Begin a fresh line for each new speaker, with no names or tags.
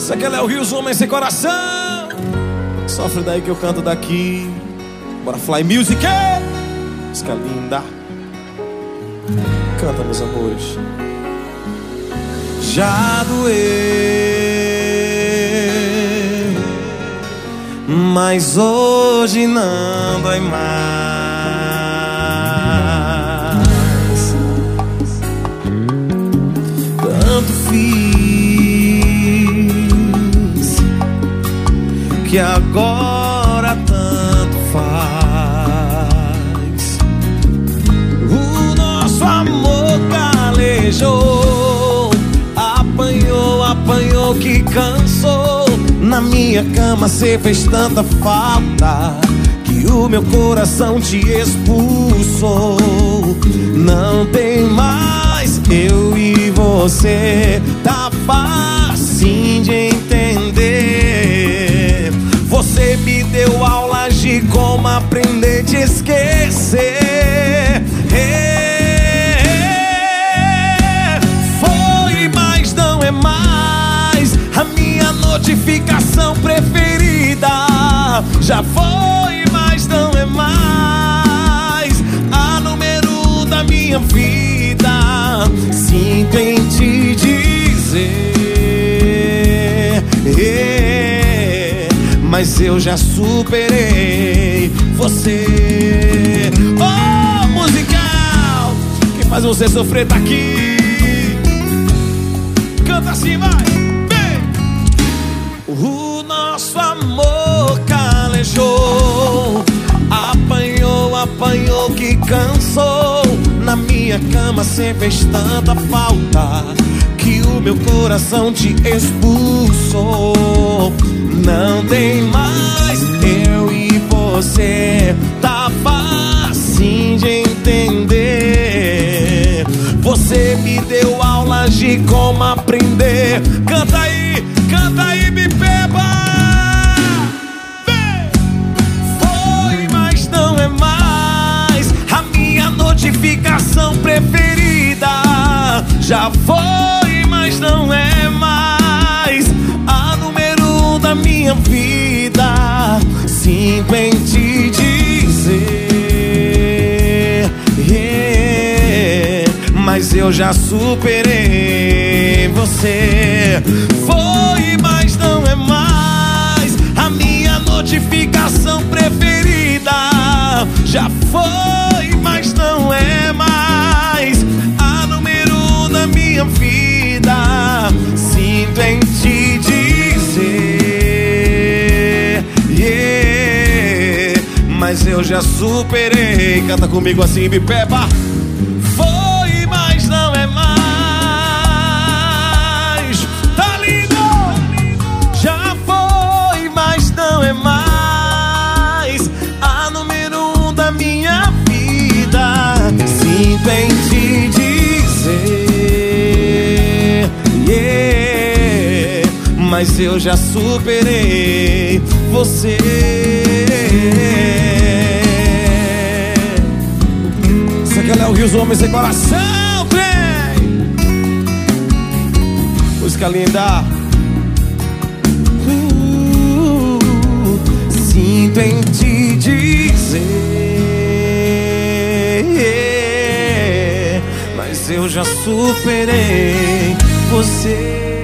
Isso aqui é o Rio, homem sem coração. Sofre daí que eu canto daqui. Bora fly music. Música linda. Canta, meus amores. Já doeu, mas hoje não dói mais. Tanto fiz que agora tanto faz. O nosso amor calejou, apanhou que cansou. Na minha cama cê fez tanta falta que o meu coração te expulsou. Não tem mais eu e você, tá fácil de entender. Você me deu aulas de como aprender a te esquecer. Foi, mas não é mais a minha notificação preferida. Já foi, mas não é mais a número 1 da minha vida. Sinto em te dizer, mas eu já superei você. Oh, musical, quem faz você sofrer tá aqui. Canta assim, vai. O nosso amor calejou, apanhou que cansou. Na minha cama cê fez tanta falta que o meu coração te expulsou. Não tem mais eu e você, tá fácil de entender. Você me deu aulas de como aprender. Canta aí, me beba. Vem! Foi, mas não é mais a minha notificação preferida. Já foi, mas não é mais a número 1 da minha vida. Sinto em te dizer, mas eu já superei você. Foi, mas não é mais a minha notificação preferida. Já foi, mas não é mais a número 1 da minha vida. Sinto em te dizer, mas eu já superei. Canta comigo assim, me peba. Foi, mas não é mais. Tá lindo! Já foi, mas não é mais a número 1 da minha vida. Sinto em te dizer, mas eu já superei você. Isso aqui é o Rio, homem sem coração, trem. Música linda. Sinto em te dizer, mas eu já superei você.